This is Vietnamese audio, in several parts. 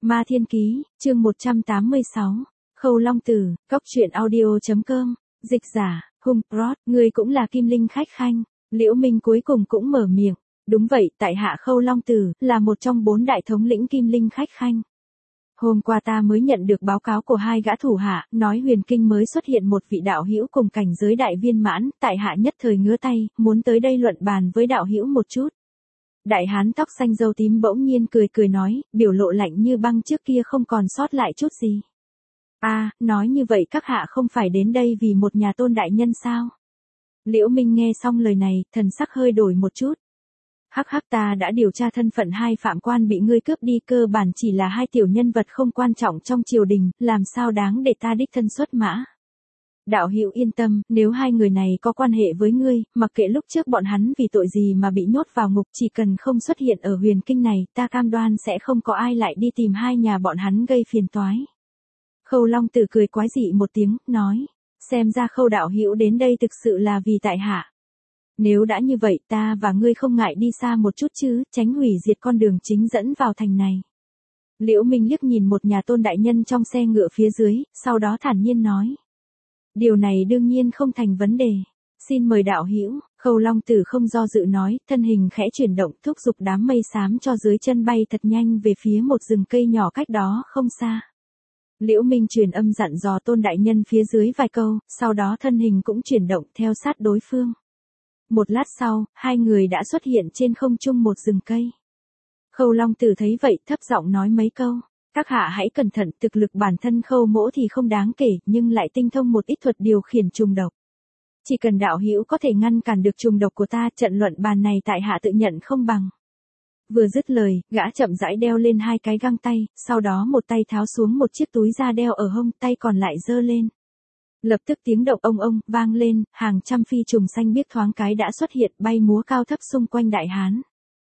Ma Thiên Ký, chương 186, Khâu Long Tử, Cóc truyện audio.com, dịch giả, Hùng Prod, ngươi cũng là Kim Linh khách khanh. Liễu Minh cuối cùng cũng mở miệng, đúng vậy, tại hạ Khâu Long Tử, là một trong 4 đại thống lĩnh Kim Linh khách khanh. Hôm qua ta mới nhận được báo cáo của 2 gã thủ hạ, nói Huyền Kinh mới xuất hiện một vị đạo hữu cùng cảnh giới đại viên mãn, tại hạ nhất thời ngứa tay, muốn tới đây luận bàn với đạo hữu một chút. Đại hán tóc xanh râu tím bỗng nhiên cười cười nói, biểu lộ lạnh như băng trước kia không còn sót lại chút gì. Nói như vậy các hạ không phải đến đây vì một nhà tôn đại nhân sao? Liễu Minh nghe xong lời này, thần sắc hơi đổi một chút. Hắc hắc, ta đã điều tra thân phận 2 phạm quan bị ngươi cướp đi, cơ bản chỉ là 2 tiểu nhân vật không quan trọng trong triều đình, làm sao đáng để ta đích thân xuất mã. Đạo hữu yên tâm, nếu 2 người này có quan hệ với ngươi, mặc kệ lúc trước bọn hắn vì tội gì mà bị nhốt vào ngục, chỉ cần không xuất hiện ở Huyền Kinh này, ta cam đoan sẽ không có ai lại đi tìm 2 nhà bọn hắn gây phiền toái. Khâu Long Tử cười quái dị một tiếng, nói, xem ra Khâu đạo hữu đến đây thực sự là vì tại hạ. Nếu đã như vậy, ta và ngươi không ngại đi xa một chút chứ, tránh hủy diệt con đường chính dẫn vào thành này. Liễu Minh liếc nhìn một nhà tôn đại nhân trong xe ngựa phía dưới, sau đó thản nhiên nói. Điều này đương nhiên không thành vấn đề. Xin mời đạo hữu. Khâu Long Tử không do dự nói, thân hình khẽ chuyển động, thúc giục đám mây xám cho dưới chân bay thật nhanh về phía một rừng cây nhỏ cách đó không xa. Liễu Minh truyền âm dặn dò tôn đại nhân phía dưới vài câu, sau đó thân hình cũng chuyển động theo sát đối phương. Một lát sau, 2 người đã xuất hiện trên không trung một rừng cây. Khâu Long Tử thấy vậy, thấp giọng nói mấy câu. Các hạ hãy cẩn thận, thực lực bản thân Khâu mỗ thì không đáng kể, nhưng lại tinh thông một ít thuật điều khiển trùng độc. Chỉ cần đạo hữu có thể ngăn cản được trùng độc của ta, trận luận bàn này tại hạ tự nhận không bằng. Vừa dứt lời, gã chậm rãi đeo lên 2 cái găng tay, sau đó một tay tháo xuống một chiếc túi da đeo ở hông, tay còn lại giơ lên. Lập tức tiếng động ông vang lên, hàng trăm phi trùng xanh biếc thoáng cái đã xuất hiện, bay múa cao thấp xung quanh đại hán.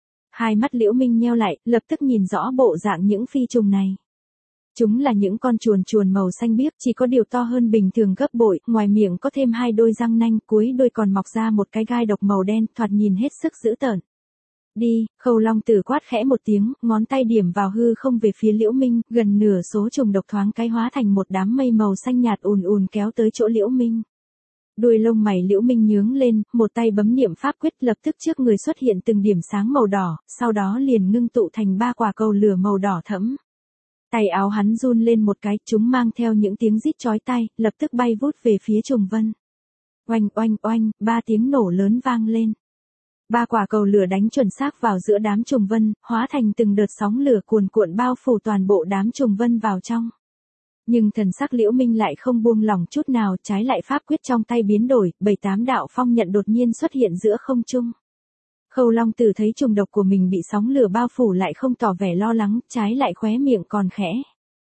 2 mắt Liễu Minh nheo lại, lập tức nhìn rõ bộ dạng những phi trùng này. Chúng là những con chuồn màu xanh biếc, chỉ có điều to hơn bình thường gấp bội, ngoài miệng có thêm 2 đôi răng nanh, cuối đôi còn mọc ra một cái gai độc màu đen, thoạt nhìn hết sức dữ tợn. Đi, Khâu Long Tử quát khẽ một tiếng, ngón tay điểm vào hư không về phía Liễu Minh, gần nửa số trùng độc thoáng cái hóa thành một đám mây màu xanh nhạt ùn kéo tới chỗ Liễu Minh. Đuôi lông mày Liễu Minh nhướng lên, một tay bấm niệm pháp quyết, lập tức trước người xuất hiện từng điểm sáng màu đỏ, sau đó liền ngưng tụ thành 3 quả cầu lửa màu đỏ thẫm. Tay áo hắn run lên một cái, chúng mang theo những tiếng rít chói tai, lập tức bay vút về phía trùng vân. Oanh, 3 tiếng nổ lớn vang lên. 3 quả cầu lửa đánh chuẩn xác vào giữa đám trùng vân, hóa thành từng đợt sóng lửa cuồn cuộn bao phủ toàn bộ đám trùng vân vào trong. Nhưng thần sắc Liễu Minh lại không buông lỏng chút nào, trái lại pháp quyết trong tay biến đổi, 7-8 đạo phong nhận đột nhiên xuất hiện giữa không trung. Khâu Long Tử thấy trùng độc của mình bị sóng lửa bao phủ lại không tỏ vẻ lo lắng, trái lại khóe miệng còn khẽ.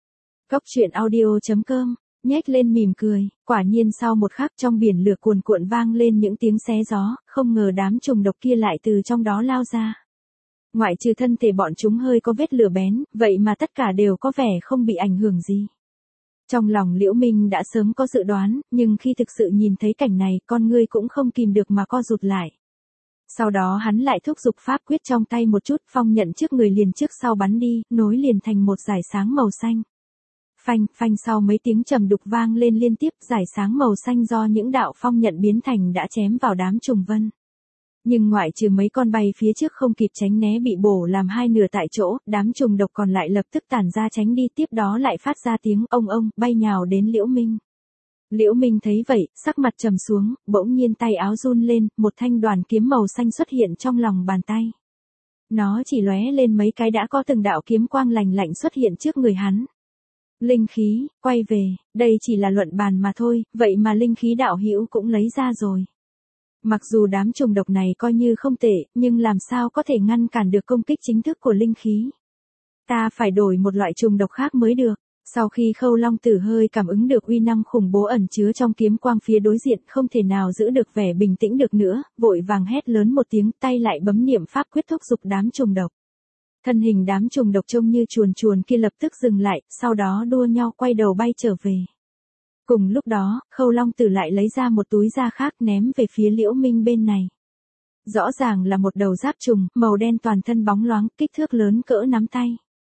Cóc truyện audio.com, nhếch lên mỉm cười, quả nhiên sau một khắc trong biển lửa cuồn cuộn vang lên những tiếng xé gió, không ngờ đám trùng độc kia lại từ trong đó lao ra. Ngoại trừ thân thể bọn chúng hơi có vết lửa bén, vậy mà tất cả đều có vẻ không bị ảnh hưởng gì. Trong lòng Liễu Minh đã sớm có dự đoán, nhưng khi thực sự nhìn thấy cảnh này, con ngươi cũng không kìm được mà co rụt lại. Sau đó hắn lại thúc giục pháp quyết trong tay một chút, phong nhận trước người liền trước sau bắn đi, nối liền thành một dải sáng màu xanh. Phanh sau mấy tiếng trầm đục vang lên liên tiếp, dải sáng màu xanh do những đạo phong nhận biến thành đã chém vào đám trùng vân. Nhưng ngoại trừ mấy con bay phía trước không kịp tránh né bị bổ làm 2 nửa tại chỗ, đám trùng độc còn lại lập tức tản ra tránh đi, tiếp đó lại phát ra tiếng ông, bay nhào đến Liễu Minh. Liễu Minh thấy vậy, sắc mặt trầm xuống, bỗng nhiên tay áo run lên, một thanh đoàn kiếm màu xanh xuất hiện trong lòng bàn tay. Nó chỉ lóe lên mấy cái đã có từng đạo kiếm quang lạnh lạnh xuất hiện trước người hắn. Linh khí, quay về, đây chỉ là luận bàn mà thôi, vậy mà linh khí đạo hữu cũng lấy ra rồi. Mặc dù đám trùng độc này coi như không tệ, nhưng làm sao có thể ngăn cản được công kích chính thức của linh khí. Ta phải đổi một loại trùng độc khác mới được. Sau khi Khâu Long Tử hơi cảm ứng được uy năng khủng bố ẩn chứa trong kiếm quang phía đối diện, không thể nào giữ được vẻ bình tĩnh được nữa, vội vàng hét lớn một tiếng, tay lại bấm niệm pháp quyết thúc giục đám trùng độc. Thân hình đám trùng độc trông như chuồn kia lập tức dừng lại, sau đó đua nhau quay đầu bay trở về. Cùng lúc đó, Khâu Long Tử lại lấy ra một túi da khác ném về phía Liễu Minh bên này. Rõ ràng là một đầu giáp trùng, màu đen toàn thân bóng loáng, kích thước lớn cỡ nắm tay.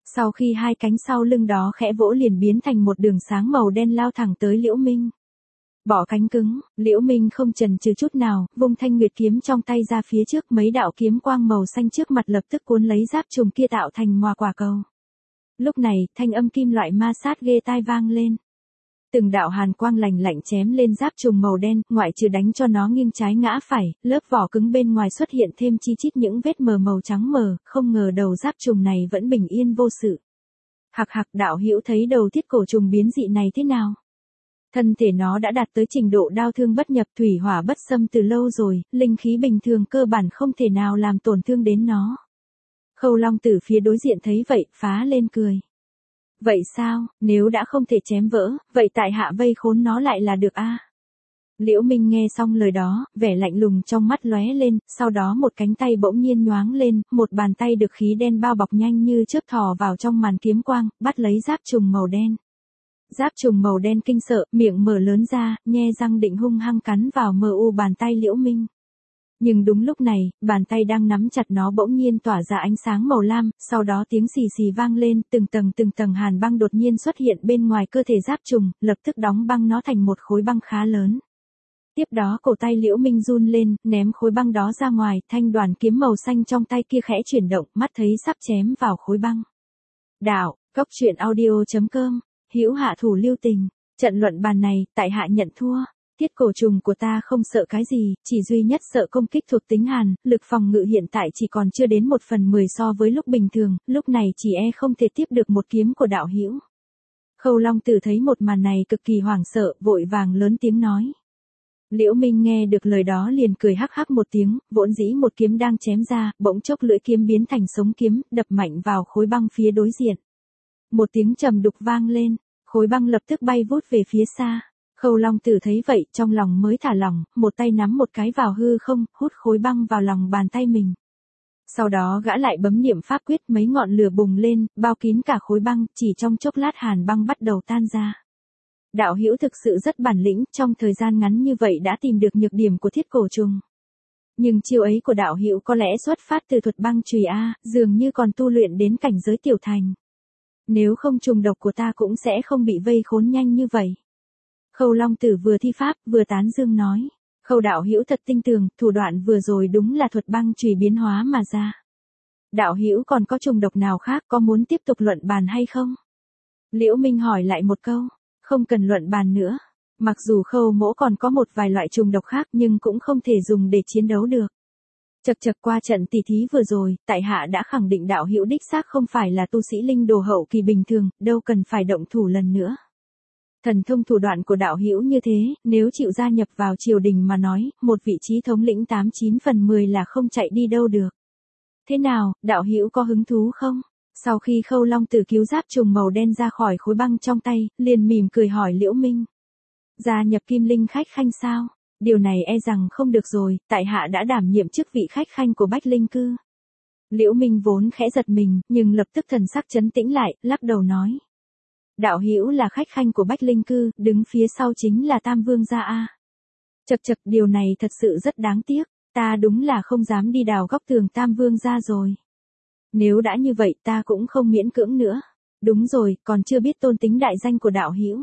Sau khi hai cánh sau lưng đó khẽ vỗ liền biến thành một đường sáng màu đen lao thẳng tới Liễu Minh. Bỏ cánh cứng, Liễu Minh không chần chừ chút nào, vung thanh nguyệt kiếm trong tay ra phía trước, mấy đạo kiếm quang màu xanh trước mặt lập tức cuốn lấy giáp trùng kia tạo thành mòa quả cầu. Lúc này, thanh âm kim loại ma sát ghê tai vang lên. Từng đạo hàn quang lạnh lạnh chém lên giáp trùng màu đen, ngoại trừ đánh cho nó nghiêng trái ngã phải, lớp vỏ cứng bên ngoài xuất hiện thêm chi chít những vết mờ màu trắng mờ, không ngờ đầu giáp trùng này vẫn bình yên vô sự. Hạc hạc, đạo hữu thấy đầu thiết cổ trùng biến dị này thế nào? Thân thể nó đã đạt tới trình độ đao thương bất nhập, thủy hỏa bất xâm từ lâu rồi, linh khí bình thường cơ bản không thể nào làm tổn thương đến nó. Khâu Long Tử phía đối diện thấy vậy, phá lên cười. Vậy sao, nếu đã không thể chém vỡ, vậy tại hạ vây khốn nó lại là được a. Liễu Minh nghe xong lời đó, vẻ lạnh lùng trong mắt lóe lên, sau đó một cánh tay bỗng nhiên nhoáng lên, một bàn tay được khí đen bao bọc nhanh như chớp thò vào trong màn kiếm quang, bắt lấy giáp trùng màu đen. Giáp trùng màu đen kinh sợ, miệng mở lớn ra, nhe răng định hung hăng cắn vào mờ u bàn tay Liễu Minh. Nhưng đúng lúc này, bàn tay đang nắm chặt nó bỗng nhiên tỏa ra ánh sáng màu lam, sau đó tiếng xì xì vang lên, từng tầng hàn băng đột nhiên xuất hiện bên ngoài cơ thể giáp trùng, lập tức đóng băng nó thành một khối băng khá lớn. Tiếp đó cổ tay Liễu Minh run lên, ném khối băng đó ra ngoài, thanh đoàn kiếm màu xanh trong tay kia khẽ chuyển động, mắt thấy sắp chém vào khối băng. Đạo, Cốc Truyện Audio.com, hữu hạ thủ lưu tình, trận luận bàn này, tại hạ nhận thua. Thiết cổ trùng của ta không sợ cái gì, chỉ duy nhất sợ công kích thuộc tính hàn, lực phòng ngự hiện tại chỉ còn chưa đến 1/10 so với lúc bình thường, lúc này chỉ không thể tiếp được một kiếm của đạo hữu. Khâu Long Tử thấy một màn này cực kỳ hoảng sợ, vội vàng lớn tiếng nói. Liễu Minh nghe được lời đó liền cười hắc hắc một tiếng, vốn dĩ một kiếm đang chém ra, bỗng chốc lưỡi kiếm biến thành sống kiếm, đập mạnh vào khối băng phía đối diện. Một tiếng trầm đục vang lên, khối băng lập tức bay vút về phía xa. Khâu Long Tử thấy vậy, trong lòng mới thả lỏng, một tay nắm một cái vào hư không, hút khối băng vào lòng bàn tay mình. Sau đó gã lại bấm niệm pháp quyết, mấy ngọn lửa bùng lên, bao kín cả khối băng, chỉ trong chốc lát hàn băng bắt đầu tan ra. Đạo hữu thực sự rất bản lĩnh, trong thời gian ngắn như vậy đã tìm được nhược điểm của thiết cổ trùng. Nhưng chiêu ấy của đạo hữu có lẽ xuất phát từ thuật băng chùy a, dường như còn tu luyện đến cảnh giới tiểu thành. Nếu không trùng độc của ta cũng sẽ không bị vây khốn nhanh như vậy. Khâu Long Tử vừa thi pháp, vừa tán dương nói. Khâu đạo hữu thật tinh tường, thủ đoạn vừa rồi đúng là thuật băng chùy biến hóa mà ra. Đạo hữu còn có trùng độc nào khác, có muốn tiếp tục luận bàn hay không? Liễu Minh hỏi lại một câu. Không cần luận bàn nữa. Mặc dù Khâu mỗ còn có một vài loại trùng độc khác nhưng cũng không thể dùng để chiến đấu được. Chật chật, qua trận tỷ thí vừa rồi, tại hạ đã khẳng định đạo hữu đích xác không phải là tu sĩ linh đồ hậu kỳ bình thường, đâu cần phải động thủ lần nữa. Thần thông thủ đoạn của đạo hữu như thế, nếu chịu gia nhập vào triều đình mà nói, một vị trí thống lĩnh 89/10 là không chạy đi đâu được. Thế nào, đạo hữu có hứng thú không? Sau khi Khâu Long Tử cứu giáp trùng màu đen ra khỏi khối băng trong tay, liền mỉm cười hỏi Liễu Minh. Gia nhập Kim Linh khách khanh sao? Điều này e rằng không được rồi, tại hạ đã đảm nhiệm chức vị khách khanh của Bách Linh Cư. Liễu Minh vốn khẽ giật mình, nhưng lập tức thần sắc trấn tĩnh lại, lắc đầu nói. Đạo hữu là khách khanh của Bách Linh Cư, đứng phía sau chính là Tam Vương gia a. Chật chật, điều này thật sự rất đáng tiếc, ta đúng là không dám đi đào góc tường Tam Vương gia rồi. Nếu đã như vậy ta cũng không miễn cưỡng nữa. Đúng rồi, còn chưa biết tôn tính đại danh của đạo hữu.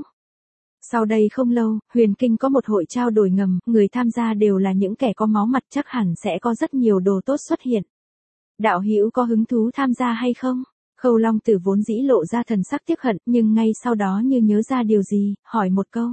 Sau đây không lâu, Huyền Kinh có một hội trao đổi ngầm, người tham gia đều là những kẻ có máu mặt, chắc hẳn sẽ có rất nhiều đồ tốt xuất hiện. Đạo hữu có hứng thú tham gia hay không? Khâu Long Tử vốn dĩ lộ ra thần sắc tiếc hận, nhưng ngay sau đó như nhớ ra điều gì, hỏi một câu.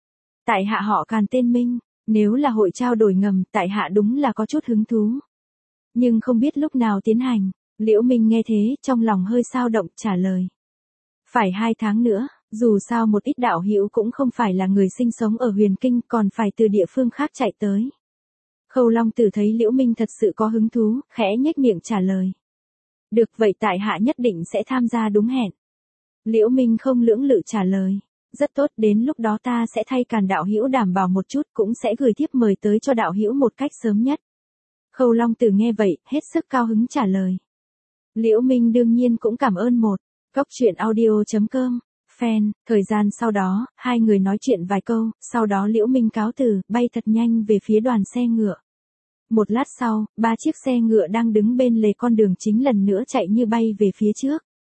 Tại hạ họ Càn tên Minh, nếu là hội trao đổi ngầm, tại hạ đúng là có chút hứng thú. Nhưng không biết lúc nào tiến hành. Liễu Minh nghe thế, trong lòng hơi xao động, trả lời. Phải 2 tháng nữa, dù sao một ít đạo hữu cũng không phải là người sinh sống ở Huyền Kinh, còn phải từ địa phương khác chạy tới. Khâu Long Tử thấy Liễu Minh thật sự có hứng thú, khẽ nhếch miệng trả lời. Được, vậy tại hạ nhất định sẽ tham gia đúng hẹn. Liễu Minh không lưỡng lự trả lời. Rất tốt, đến lúc đó ta sẽ thay Càn đạo hữu đảm bảo một chút, cũng sẽ gửi thiếp mời tới cho đạo hữu một cách sớm nhất. Khâu Long Tử nghe vậy, hết sức cao hứng trả lời. Liễu Minh đương nhiên cũng cảm ơn một. Cốc Truyện Audio.com, fan. Thời gian sau đó, hai người nói chuyện vài câu, sau đó Liễu Minh cáo từ, bay thật nhanh về phía đoàn xe ngựa. Một lát sau, 3 chiếc xe ngựa đang đứng bên lề con đường chính lần nữa chạy như bay về phía trước.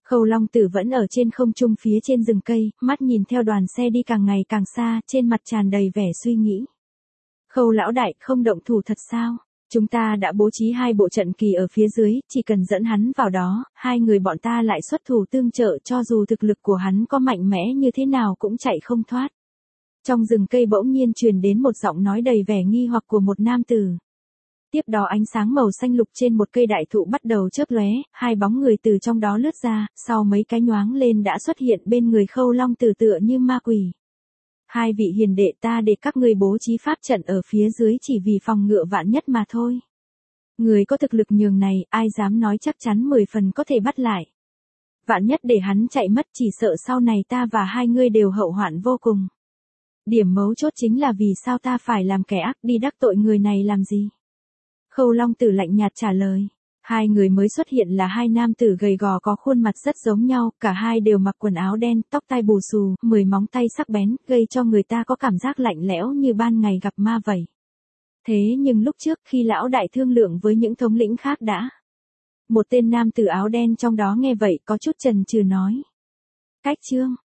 Khâu Long Tử vẫn ở trên không trung phía trên rừng cây, mắt nhìn theo đoàn xe đi càng ngày càng xa, trên mặt tràn đầy vẻ suy nghĩ. Khâu lão đại, không động thủ thật sao? Chúng ta đã bố trí 2 bộ trận kỳ ở phía dưới, chỉ cần dẫn hắn vào đó, 2 người bọn ta lại xuất thủ tương trợ, cho dù thực lực của hắn có mạnh mẽ như thế nào cũng chạy không thoát. Trong rừng cây bỗng nhiên truyền đến một giọng nói đầy vẻ nghi hoặc của một nam tử. Tiếp đó ánh sáng màu xanh lục trên một cây đại thụ bắt đầu chớp lóe, 2 bóng người từ trong đó lướt ra, sau mấy cái nhoáng lên đã xuất hiện bên người Khâu Long Tử tựa như ma quỷ. 2 vị hiền đệ, ta để các ngươi bố trí pháp trận ở phía dưới chỉ vì phòng ngựa vạn nhất mà thôi. Người có thực lực nhường này, ai dám nói chắc chắn 10 phần có thể bắt lại. Vạn nhất để hắn chạy mất, chỉ sợ sau này ta và 2 ngươi đều hậu hoạn vô cùng. Điểm mấu chốt chính là vì sao ta phải làm kẻ ác đi đắc tội người này làm gì? Khâu Long Tử lạnh nhạt trả lời. 2 người mới xuất hiện là 2 nam tử gầy gò có khuôn mặt rất giống nhau, cả hai đều mặc quần áo đen, tóc tai bù xù, 10 móng tay sắc bén, gây cho người ta có cảm giác lạnh lẽo như ban ngày gặp ma vậy. Thế nhưng lúc trước khi lão đại thương lượng với những thống lĩnh khác đã. Một tên nam tử áo đen trong đó nghe vậy có chút chần chừ nói. Cách trương,